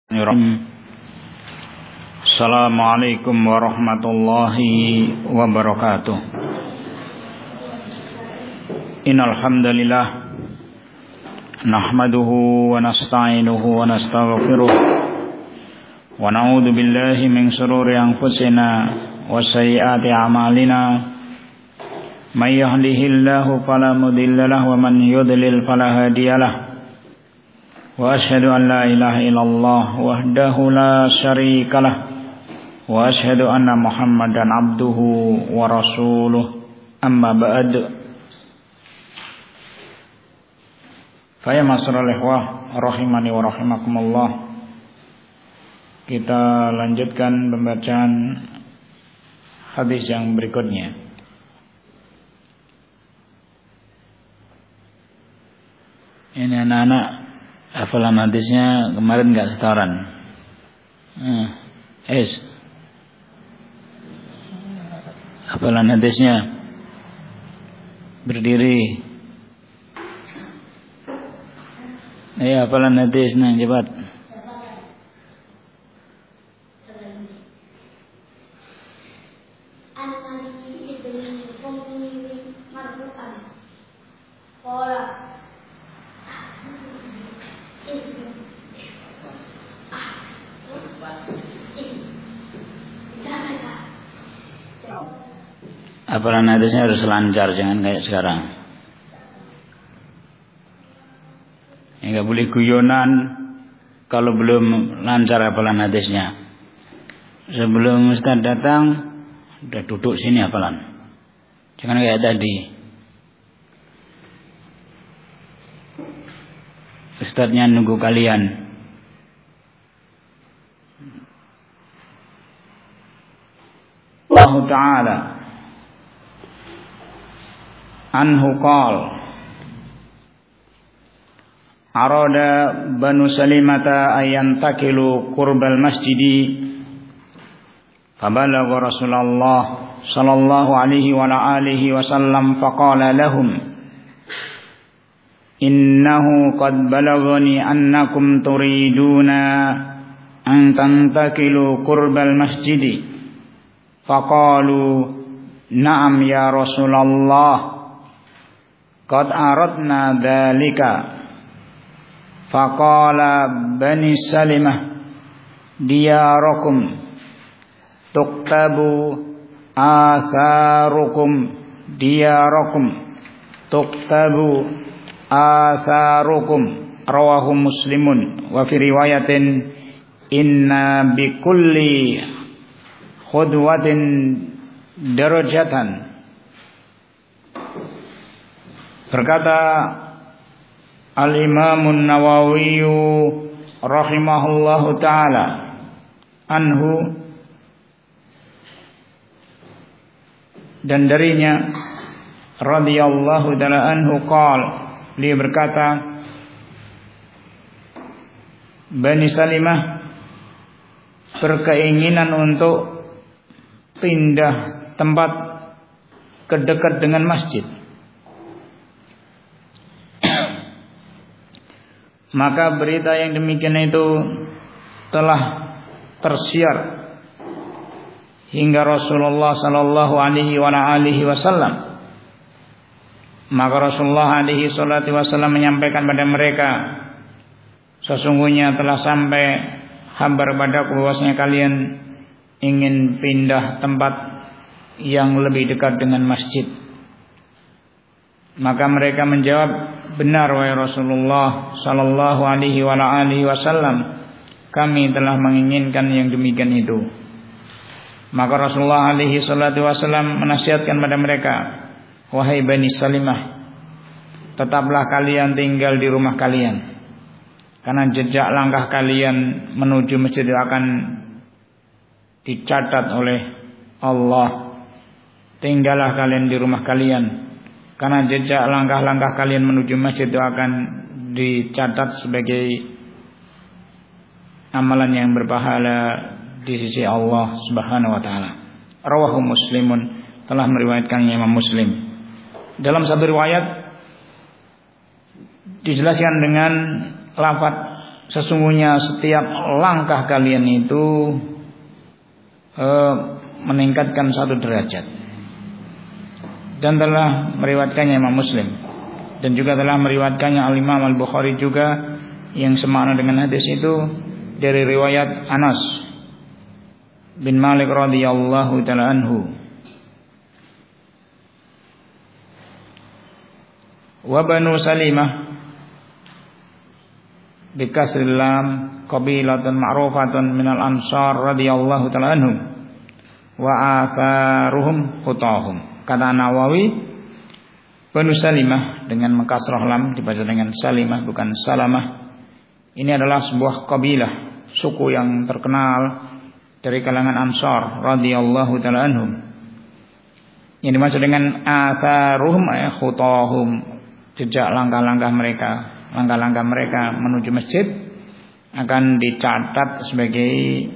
Assalamualaikum warahmatullahi wabarakatuh. Innal hamdalillah nahmaduhu wa nasta'inuhu wa nastaghfiruh wa na'udzu billahi min shururi anfusina wa sayyiati a'malina. May yahdihillahu fala mudilla lahu wa man yudlil fala hadiyalah. Wa asyhadu an la ilaha illallah wahdahu la syarika lah wa asyhadu anna Muhammadan abduhu wa rasuluh. Amma ba'd. Fa ya masral ikhwah rahimani wa rahimakumullah. Kita lanjutkan pembacaan hadis yang berikutnya. Ini anak-anak hafalan hadisnya kemarin enggak setoran. Hafalan hadisnya berdiri. Ayo hafalan hadisnya cepat. Hafalan hadisnya harus lancar, jangan kayak sekarang. Enggak boleh guyonan kalau belum lancar hafalan hadisnya. Sebelum ustaz datang, udah duduk sini hafalan. Jangan kayak tadi. Ustaznya nunggu kalian. Allah Ta'ala anhu qala arada banu salimata ayantakilu qurbal masjidi fabalagha Rasulullah sallallahu alaihi wa alihi wasallam faqala lahum innahu qad balaghani annakum turiduna an tantakilu qurbal masjidi faqalu na'am ya Rasulullah qad aradna dzalika faqala bani salimah diyarakum tuktabu atharukum diyarakum tuktabu atharukum rawahu muslimun wa fi riwayatin inna bikulli khudwatin darajatan. Berkata Al-Imam An-Nawawi rahimahullahu ta'ala anhu, dan darinya radhiyallahu ta'ala anhu qala, beliau berkata Bani Salimah berkeinginan untuk pindah tempat kedekat dengan masjid. Maka berita yang demikian itu telah tersiar hingga Rasulullah sallallahu alaihi wasallam. Maka Rasulullah alaihi salatu wasallam menyampaikan pada mereka, sesungguhnya telah sampai kabar padaku bahwasanya kalian ingin pindah tempat yang lebih dekat dengan masjid. Maka mereka menjawab, benar wahai Rasulullah sallallahu alaihi wasallam, kami telah menginginkan yang demikian itu. Maka Rasulullah alaihi salatu wasallam menasihatkan pada mereka, wahai Bani Salimah, tetaplah kalian tinggal di rumah kalian, karena jejak langkah kalian menuju masjid akan dicatat oleh Allah. Tinggallah kalian di rumah kalian, karena jejak langkah-langkah kalian menuju masjid itu akan dicatat sebagai amalan yang berpahala di sisi Allah Subhanahu wa taala. Rawahu Muslimun, telah meriwayatkannya Imam Muslim. Dalam satu riwayat dijelaskan dengan lafaz sesungguhnya setiap langkah kalian itu meningkatkan satu derajat. Dan telah meriwayatkannya Imam Muslim, dan juga telah meriwayatkannya Al-Imam Al-Bukhari juga yang semakna dengan hadis itu dari riwayat Anas bin Malik radhiyallahu taala anhu. Wa Banu Salimah bikasril lam qabilatun ma'rufatun minal ansar radhiyallahu taala anhum wa atharuhum khutahum. Kata Nawawi, Banu Salimah dengan mengkasrah lam dibaca dengan Salimah bukan Salamah. Ini adalah sebuah kabilah, suku yang terkenal dari kalangan Ansar radhiyallahu taala anhum. Yang dimaksud dengan atharuhum khutahum, jejak langkah-langkah mereka menuju masjid akan dicatat sebagai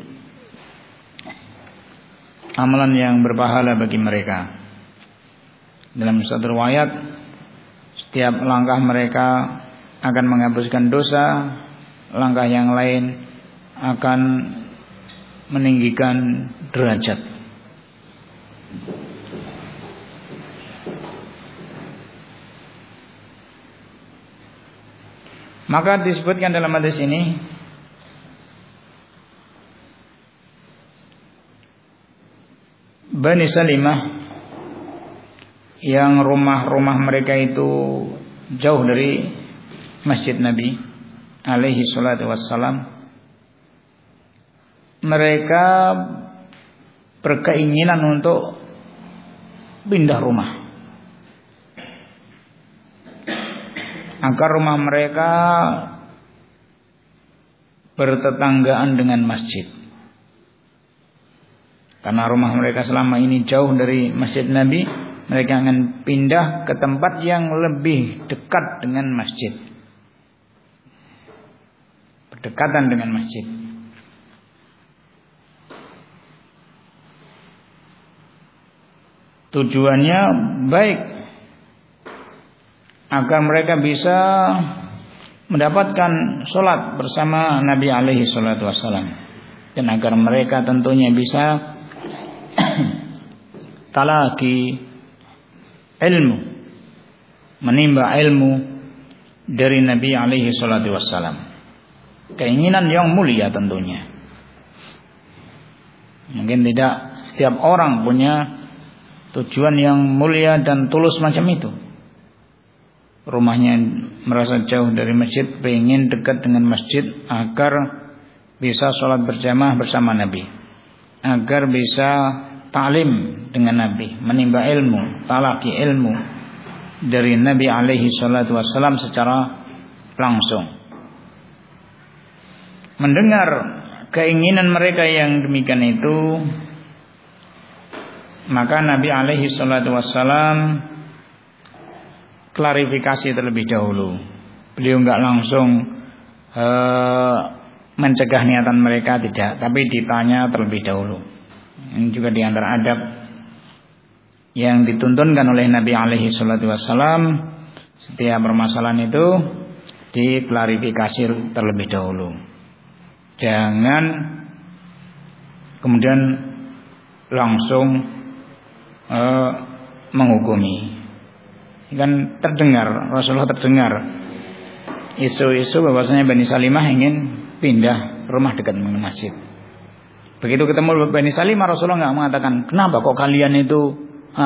amalan yang berpahala bagi mereka. Dalam satu riwayat, setiap langkah mereka akan menghapuskan dosa, langkah yang lain akan meninggikan derajat. Maka disebutkan dalam hadis ini Bani Salimah yang rumah-rumah mereka itu jauh dari masjid Nabi alaihi salatu wassalam, mereka berkeinginan untuk pindah rumah agar rumah mereka bertetanggaan dengan masjid. Karena rumah mereka selama ini jauh dari masjid Nabi, mereka akan pindah ke tempat yang lebih dekat dengan masjid, berdekatan dengan masjid. Tujuannya baik, agar mereka bisa mendapatkan sholat bersama Nabi alaihi salatu wassalam, dan agar mereka tentunya bisa talaki ilmu, menimba ilmu dari Nabi alaihi salatu wassalam. Keinginan yang mulia tentunya. Mungkin tidak setiap orang punya tujuan yang mulia dan tulus macam itu. Rumahnya merasa jauh dari masjid, pengen dekat dengan masjid agar bisa sholat berjamaah bersama Nabi, agar bisa ta'lim dengan Nabi, menimba ilmu, talaki ilmu dari Nabi alaihi salatu wassalam secara langsung. Mendengar keinginan mereka yang demikian itu, maka Nabi alaihi salatu wassalam klarifikasi terlebih dahulu. Beliau enggak langsung mencegah niatan mereka, tidak, tapi ditanya terlebih dahulu. Ini juga di antara adab yang dituntunkan oleh Nabi alaihi salatu wassalam. Setiap permasalahan itu diklarifikasi terlebih dahulu. Jangan kemudian langsung menghukumi. Kan terdengar, Rasulullah terdengar isu-isu bahwasanya Bani Salimah ingin pindah rumah dekat dengan masjid. Begitu ketemu Bani Salimah, Rasulullah enggak mengatakan, "Kenapa kok kalian itu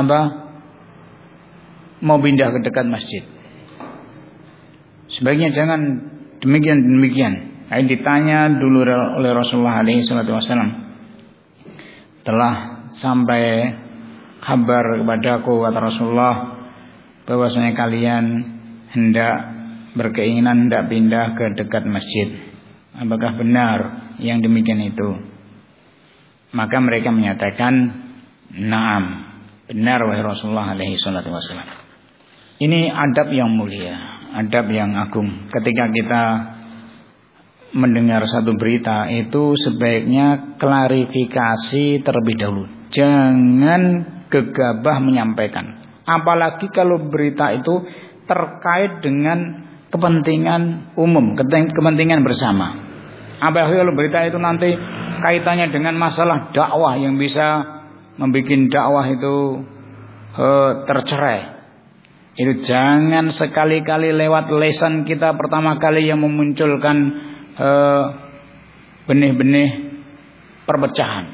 mau pindah ke dekat masjid?" Sebaiknya jangan demikian. Ini ditanya dulu oleh Rasulullah alaihi salatu wasallam. Telah sampai kabar kepadaku, kata Rasulullah, bahwasanya kalian hendak berkeinginan hendak pindah ke dekat masjid. Apakah benar yang demikian itu? Maka mereka menyatakan, "Na'am, benar wahai Rasulullah alaihi salatu wasallam." Ini adab yang mulia, adab yang agung. Ketika kita mendengar satu berita itu sebaiknya klarifikasi terlebih dahulu. Jangan gegabah menyampaikan. Apalagi kalau berita itu terkait dengan kepentingan umum, kepentingan bersama. Apalagi kalau berita itu nanti kaitannya dengan masalah dakwah yang bisa membuat dakwah itu tercerai. Itu jangan sekali-kali lewat lisan kita pertama kali yang memunculkan benih-benih perpecahan.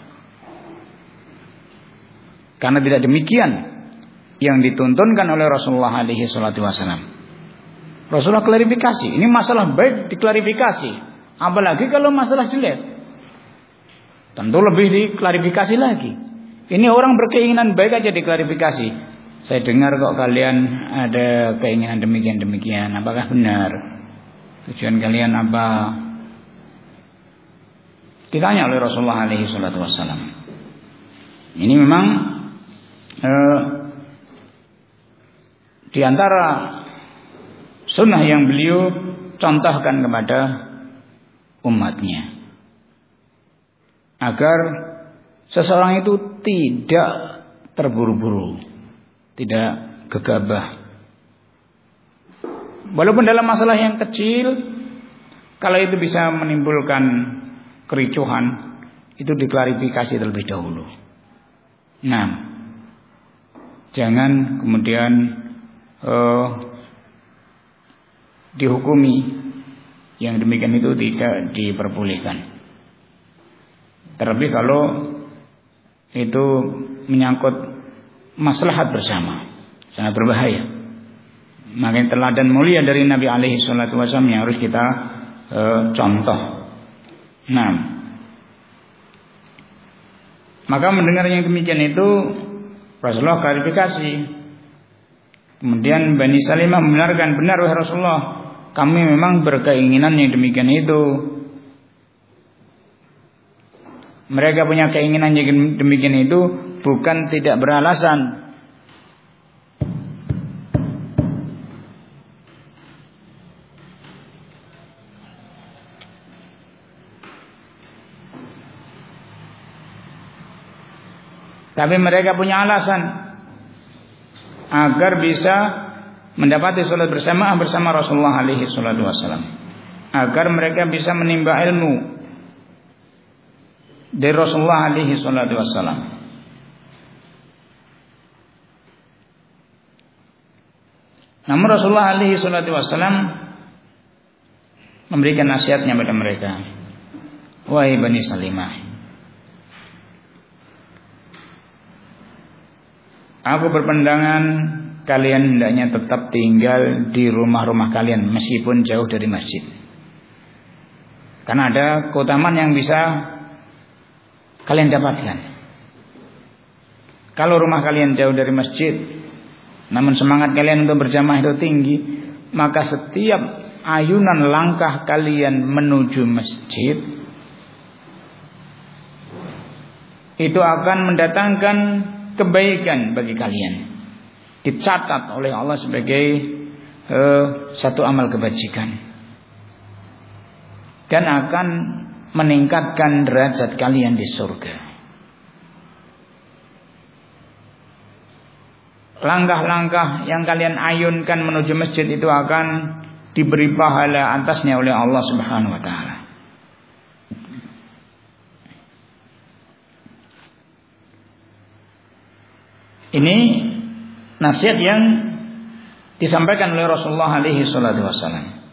Karena tidak demikian yang dituntunkan oleh Rasulullah alaihi salatu wasallam. Rasulullah klarifikasi. Ini masalah baik diklarifikasi. Apalagi kalau masalah jelek, tentu lebih diklarifikasi lagi. Ini orang berkeinginan baik aja diklarifikasi. Saya dengar kok kalian ada keinginan demikian-demikian. Apakah benar? Tujuan kalian apa? Ditanya oleh Rasulullah alaihi salatu wasallam. Ini memang di antara sunnah yang beliau contohkan kepada umatnya, agar seseorang itu tidak terburu-buru, tidak gegabah. Walaupun dalam masalah yang kecil, kalau itu bisa menimbulkan kericuhan, itu diklarifikasi terlebih dahulu. Nah, jangan kemudian dihukumi yang demikian itu tidak diperbolehkan. Terlebih kalau itu menyangkut maslahat bersama, sangat berbahaya. Makanya teladan mulia dari Nabi alaihi salatu wasallam yang harus kita contoh. Nah, maka mendengar yang demikian itu Rasulullah klarifikasi. Kemudian Bani Salimah membenarkan, benar wahai Rasulullah, kami memang berkeinginan yang demikian itu. Mereka punya keinginan yang demikian itu bukan tidak beralasan. Tapi mereka punya alasan agar bisa mendapati salat bersamaan bersama Rasulullah alaihi salatu wasallam, agar mereka bisa menimba ilmu dari Rasulullah alaihi salatu wasallam. Namun Rasulullah alaihi salatu wasallam memberikan nasihatnya pada mereka. Wahai Bani Salimah, aku berpandangan kalian hendaknya tetap tinggal di rumah-rumah kalian meskipun jauh dari masjid. Karena ada keutamaan yang bisa kalian dapatkan. Kalau rumah kalian jauh dari masjid, namun semangat kalian untuk berjamaah itu tinggi, maka setiap ayunan langkah kalian menuju masjid itu akan mendatangkan kebaikan bagi kalian, dicatat oleh Allah sebagai satu amal kebajikan, dan akan meningkatkan derajat kalian di surga. Langkah-langkah yang kalian ayunkan menuju masjid itu akan diberi pahala atasnya oleh Allah Subhanahu wa taala. Ini nasihat yang disampaikan oleh Rasulullah alaihi salatu wasallam.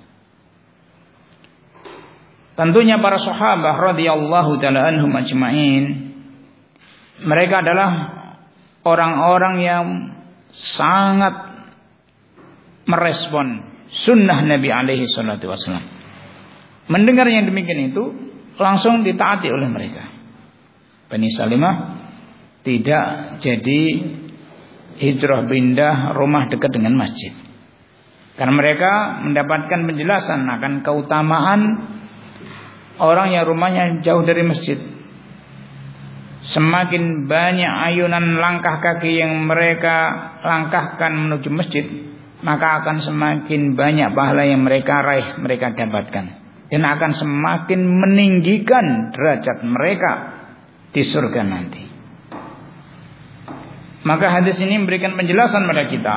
Tentunya para sahabat radhiyallahu taala anhum ajmain, mereka adalah orang-orang yang sangat merespon sunnah Nabi alaihi salatu wasallam. Mendengar yang demikian itu langsung ditaati oleh mereka. Bani Salimah tidak jadi hijrah pindah rumah dekat dengan masjid, karena mereka mendapatkan penjelasan akan keutamaan orang yang rumahnya jauh dari masjid. Semakin banyak ayunan langkah kaki yang mereka langkahkan menuju masjid, maka akan semakin banyak pahala yang mereka raih, mereka dapatkan, dan akan semakin meninggikan derajat mereka di surga nanti. Maka hadis ini memberikan penjelasan pada kita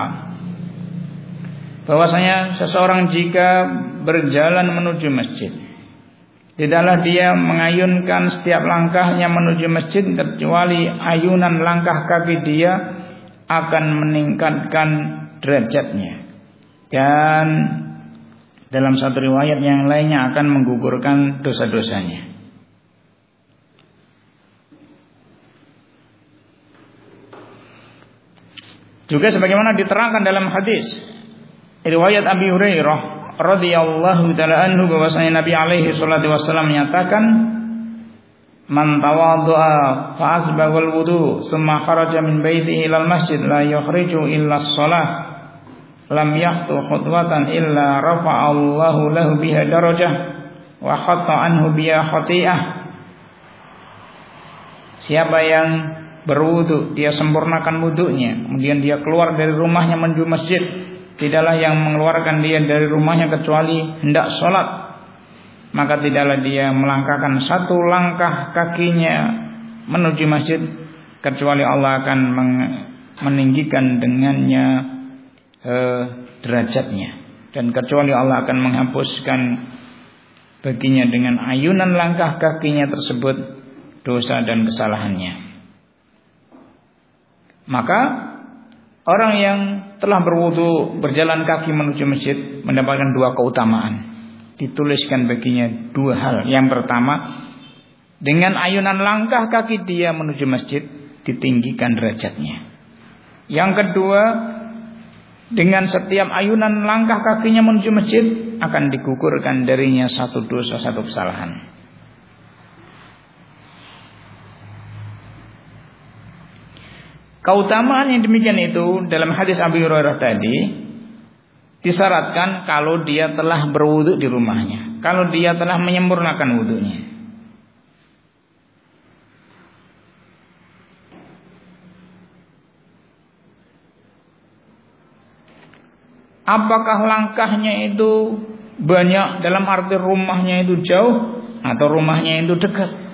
bahwasanya seseorang jika berjalan menuju masjid, Tidaklah dia mengayunkan setiap langkahnya menuju masjid kecuali ayunan langkah kaki dia akan meningkatkan derajatnya. Dan dalam satu riwayat yang lainnya akan menggugurkan dosa-dosanya. Juga sebagaimana diterangkan dalam hadis riwayat Abi Hurairah radhiyallahu taala anhu bahwasanya Nabi alaihi salatu wasallam menyatakan, man tawaddu'a fa asbaghal wudu thumma kharaja min baitihi ilal masjid la yukhriju illa shalah lam yahtu khutwatan illa rafa'allahu lahu biha darajah wa khatta anhu biha khati'ah. Siapa yang berwudu, dia sempurnakan wudunya, kemudian dia keluar dari rumahnya menuju masjid, tidaklah yang mengeluarkan dia dari rumahnya kecuali hendak sholat, maka tidaklah dia melangkahkan satu langkah kakinya menuju masjid kecuali Allah akan meninggikan dengannya derajatnya, dan kecuali Allah akan menghapuskan baginya dengan ayunan langkah kakinya tersebut dosa dan kesalahannya. Maka orang yang telah berwudu berjalan kaki menuju masjid mendapatkan dua keutamaan. Dituliskan baginya dua hal. Yang pertama, dengan ayunan langkah kaki dia menuju masjid ditinggikan derajatnya. Yang kedua, dengan setiap ayunan langkah kakinya menuju masjid akan digugurkan darinya satu dosa, satu kesalahan. Keutamaan yang demikian itu dalam hadis Abi Hurairah tadi disyaratkan kalau dia telah berwudu di rumahnya, kalau dia telah menyempurnakan wudunya. Apakah langkahnya itu banyak dalam arti rumahnya itu jauh atau rumahnya itu dekat?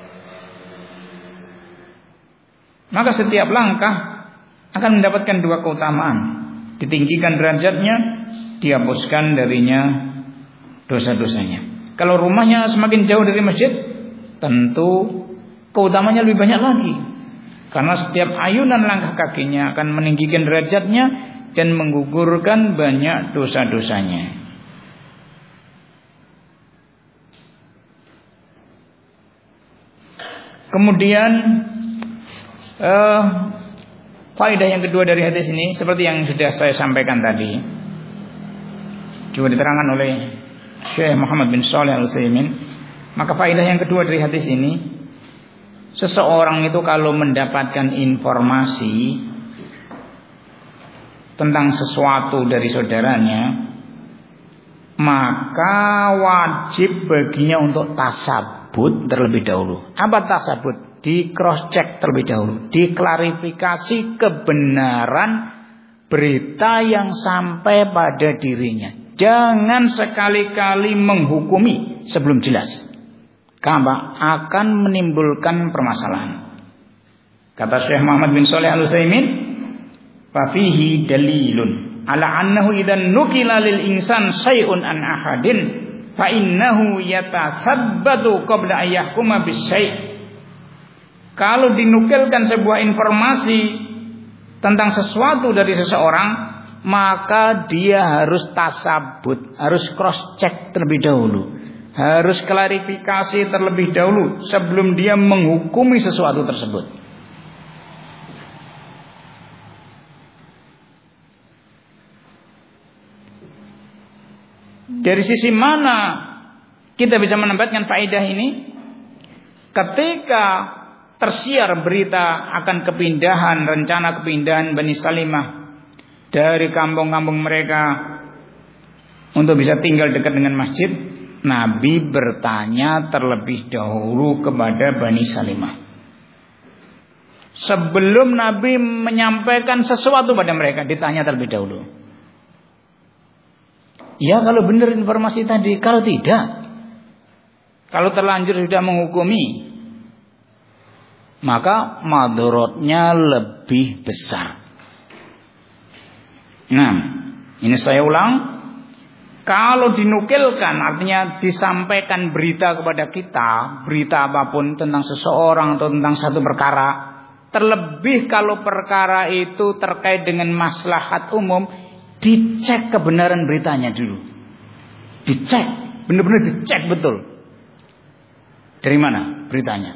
Maka setiap langkah akan mendapatkan dua keutamaan. Ditinggikan derajatnya, dihapuskan darinya dosa-dosanya. Kalau rumahnya semakin jauh dari masjid, tentu keutamanya lebih banyak lagi. Karena setiap ayunan langkah kakinya akan meninggikan derajatnya dan menggugurkan banyak dosa-dosanya. Kemudian faedah yang kedua dari hadis ini seperti yang sudah saya sampaikan tadi, juga diterangkan oleh Syekh Muhammad bin Shalih Al-Utsaimin. Maka faedah yang kedua dari hadis ini, seseorang itu kalau mendapatkan informasi tentang sesuatu dari saudaranya, maka wajib baginya untuk tasabut terlebih dahulu. Apa tasabut? Di cross check terlebih dahulu, diklarifikasi kebenaran berita yang sampai pada dirinya. Jangan sekali-kali menghukumi sebelum jelas, karena akan menimbulkan permasalahan. Kata Syekh Muhammad bin Shalih Al-Utsaimin, fa fihi dalilun ala annahu idan nukila lil insan syai'un an ahadin fa innahu yatasabbatu qabla ayyahkuma bisyai'. Kalau dinukilkan sebuah informasi tentang sesuatu dari seseorang, maka dia harus tasabut, harus cross check terlebih dahulu, harus klarifikasi terlebih dahulu sebelum dia menghukumi sesuatu tersebut. Dari sisi mana kita bisa mendapatkan faedah ini? Ketika tersiar berita akan rencana kepindahan Bani Salimah dari kampung-kampung mereka untuk bisa tinggal dekat dengan masjid, Nabi bertanya terlebih dahulu kepada Bani Salimah. Sebelum Nabi menyampaikan sesuatu pada mereka, ditanya terlebih dahulu. Ya, kalau benar informasi tadi, kalau tidak, kalau terlanjur sudah menghukumi, maka madorotnya lebih besar. Nah, ini saya ulang. Kalau dinukilkan artinya disampaikan berita kepada kita, berita apapun tentang seseorang atau tentang satu perkara, terlebih kalau perkara itu terkait dengan maslahat umum, dicek kebenaran beritanya dulu. Dicek, benar-benar dicek betul. Dari mana beritanya?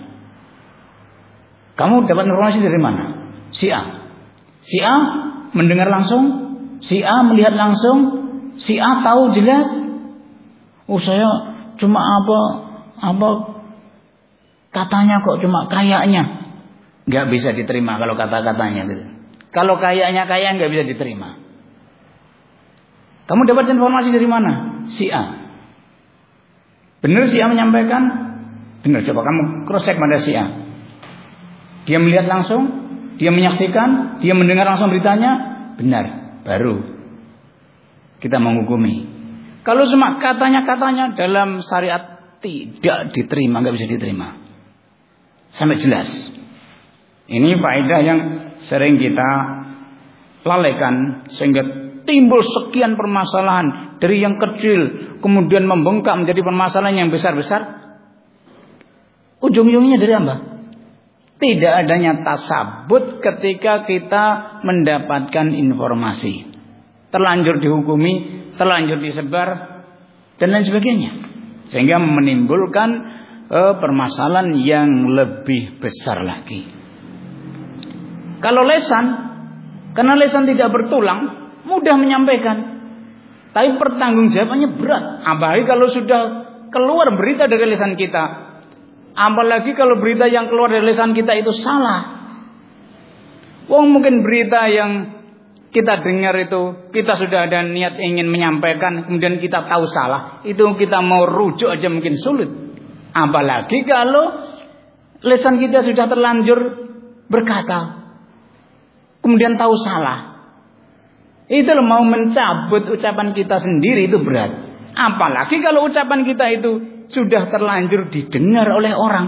Kamu dapat informasi dari mana? Si A. Si A mendengar langsung, si A melihat langsung, si A tahu jelas. Oh, saya cuma apa katanya kok, cuma kayaknya. Nggak bisa diterima kalau kata-katanya gitu. Kalau kayaknya nggak bisa diterima. Kamu dapat informasi dari mana? Si A. Benar si A menyampaikan? Benar, coba kamu cross check pada si A. Dia melihat langsung, dia menyaksikan, dia mendengar langsung beritanya, benar, baru kita menghukumi. Kalau cuma katanya dalam syariat tidak diterima, nggak bisa diterima. Sampai jelas. Ini faedah yang sering kita lalaikan sehingga timbul sekian permasalahan dari yang kecil kemudian membengkak menjadi permasalahan yang besar-besar. Ujung-ujungnya dari apa? Tidak adanya tasabut ketika kita mendapatkan informasi. Terlanjur dihukumi, terlanjur disebar, dan lain sebagainya. Sehingga menimbulkan permasalahan yang lebih besar lagi. Kalau lesan, karena lesan tidak bertulang, mudah menyampaikan. Tapi pertanggungjawabannya berat. Apalagi kalau sudah keluar berita dari lisan kita. Apalagi kalau berita yang keluar dari lisan kita itu salah. Mungkin berita yang kita dengar itu, kita sudah ada niat ingin menyampaikan, kemudian kita tahu salah, itu kita mau rujuk aja mungkin sulit. Apalagi kalau lisan kita sudah terlanjur berkata, kemudian tahu salah. Itu mau mencabut ucapan kita sendiri itu berat. Apalagi kalau ucapan kita itu sudah terlanjur didengar oleh orang,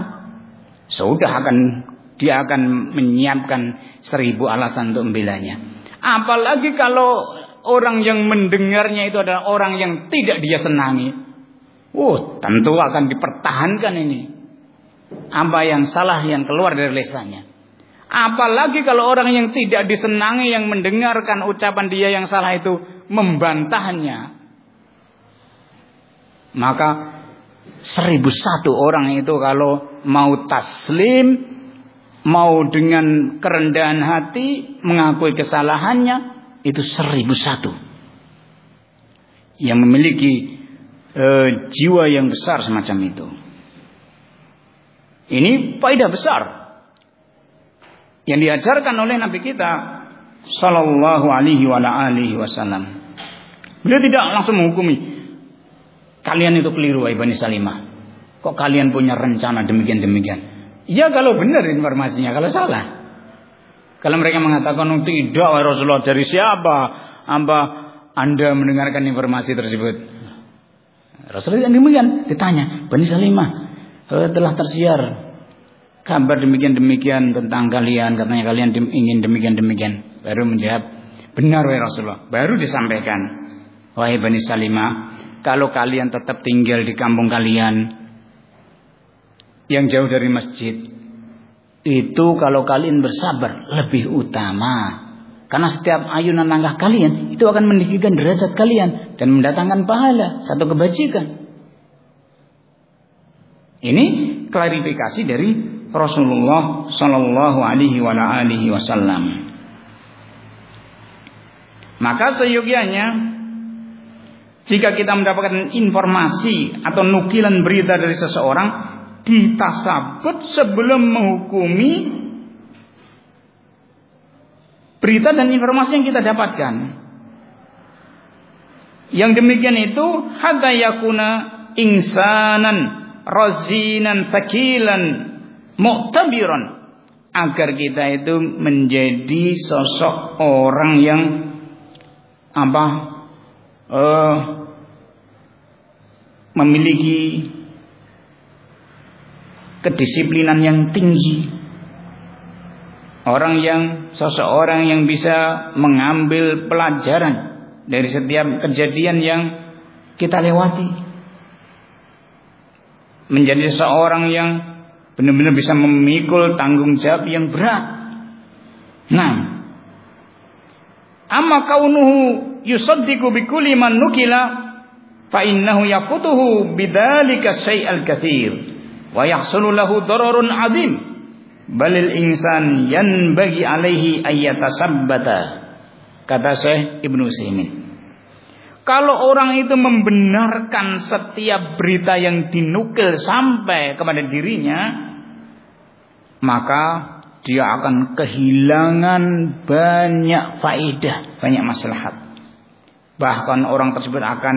dia akan menyiapkan 1000 alasan untuk membelanya. Apalagi kalau orang yang mendengarnya itu adalah orang yang tidak dia senangi. Tentu akan dipertahankan ini. Apa yang salah yang keluar dari lisannya. Apalagi kalau orang yang tidak disenangi yang mendengarkan ucapan dia yang salah itu membantahnya. Maka 1001 orang itu kalau mau taslim, mau dengan kerendahan hati mengakui kesalahannya, itu 1001 yang memiliki jiwa yang besar semacam itu. Ini faedah besar yang diajarkan oleh Nabi kita sallallahu alaihi wasallam. Beliau tidak langsung menghukumi, kalian itu keliru wahai Bani Salimah. Kok kalian punya rencana demikian-demikian? Ya kalau benar informasinya, kalau salah. Kalau mereka mengatakan tidak wahai Rasulullah, dari siapa Anda mendengarkan informasi tersebut? Rasulullah yang demikian ditanya, Bani Salimah telah tersiar kabar demikian-demikian tentang kalian, katanya kalian ingin demikian-demikian. Baru menjawab, benar wahai Rasulullah. Baru disampaikan, wahai Bani Salimah, kalau kalian tetap tinggal di kampung kalian yang jauh dari masjid, itu kalau kalian bersabar lebih utama. Karena setiap ayunan langkah kalian itu akan meninggikan derajat kalian dan mendatangkan pahala, satu kebajikan. Ini klarifikasi dari Rasulullah sallallahu alaihi wasallam. Maka seyogianya jika kita mendapatkan informasi atau nukilan berita dari seseorang, ditasabut sebelum menghukumi berita dan informasi yang kita dapatkan. Yang demikian itu hatta yakuna insanan razinan thaqilan mu'tabiran, agar kita itu menjadi sosok orang yang memiliki kedisiplinan yang tinggi, seseorang yang bisa mengambil pelajaran dari setiap kejadian yang kita lewati. Menjadi seorang yang benar-benar bisa memikul tanggung jawab yang berat. Nah, amma kaunuhu yusaddiqu bikulli man nukila fa innahu yaqutuhu bidzalika syai'al katsir wa yahsulu lahu dararun 'adzim balil insan yanbaghi alaihi ayyatasabbata, kata Syekh Ibnu Utsaimin. Kalau orang itu membenarkan setiap berita yang dinukil sampai kepada dirinya, maka dia akan kehilangan banyak faedah, banyak maslahat. Bahkan orang tersebut akan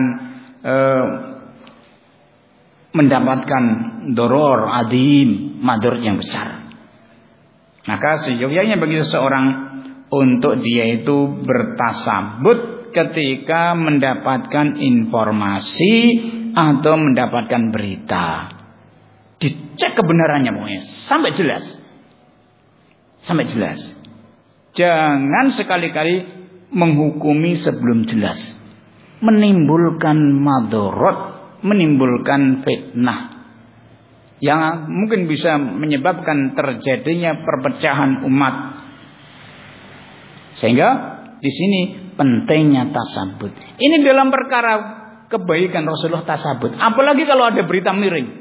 mendapatkan doror adim, mador yang besar. Maka seyogyanya bagi seseorang untuk dia itu bertasabut ketika mendapatkan informasi atau mendapatkan berita. Dicek kebenarannya pokoknya sampai jelas. Sampai jelas. Jangan sekali-kali menghukumi sebelum jelas. Menimbulkan madorot, menimbulkan fitnah yang mungkin bisa menyebabkan terjadinya perpecahan umat. Sehingga di sini pentingnya tasabut. Ini dalam perkara kebaikan Rasulullah tasabut. Apalagi kalau ada berita miring.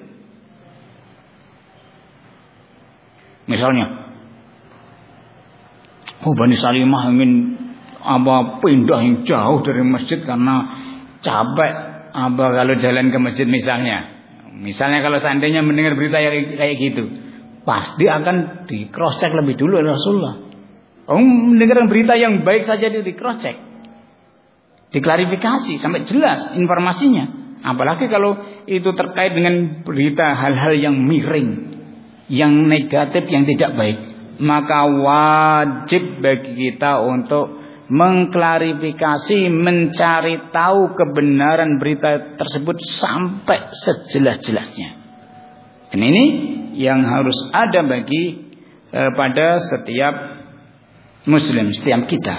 Misalnya, Bani Salimah ingin pindah yang jauh dari masjid karena capek kalau jalan ke masjid misalnya. Misalnya kalau seandainya mendengar berita kayak gitu, pasti akan di cross check lebih dulu oleh Rasulullah. Mendengar berita yang baik saja di cross check, diklarifikasi sampai jelas informasinya. Apalagi kalau itu terkait dengan berita hal-hal yang miring, yang negatif, yang tidak baik, maka wajib bagi kita untuk mengklarifikasi, mencari tahu kebenaran berita tersebut sampai sejelas-jelasnya. Dan ini yang harus ada bagi pada setiap Muslim, setiap kita.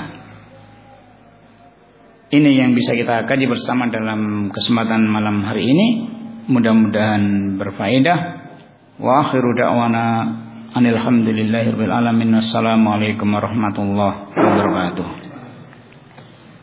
Ini yang bisa kita kaji bersama dalam kesempatan malam hari ini. Mudah-mudahan berfaedah. Wa akhiru da'wana anil hamdulillahirabbil alamin. Wassalamualaikum warahmatullahi wabarakatuh.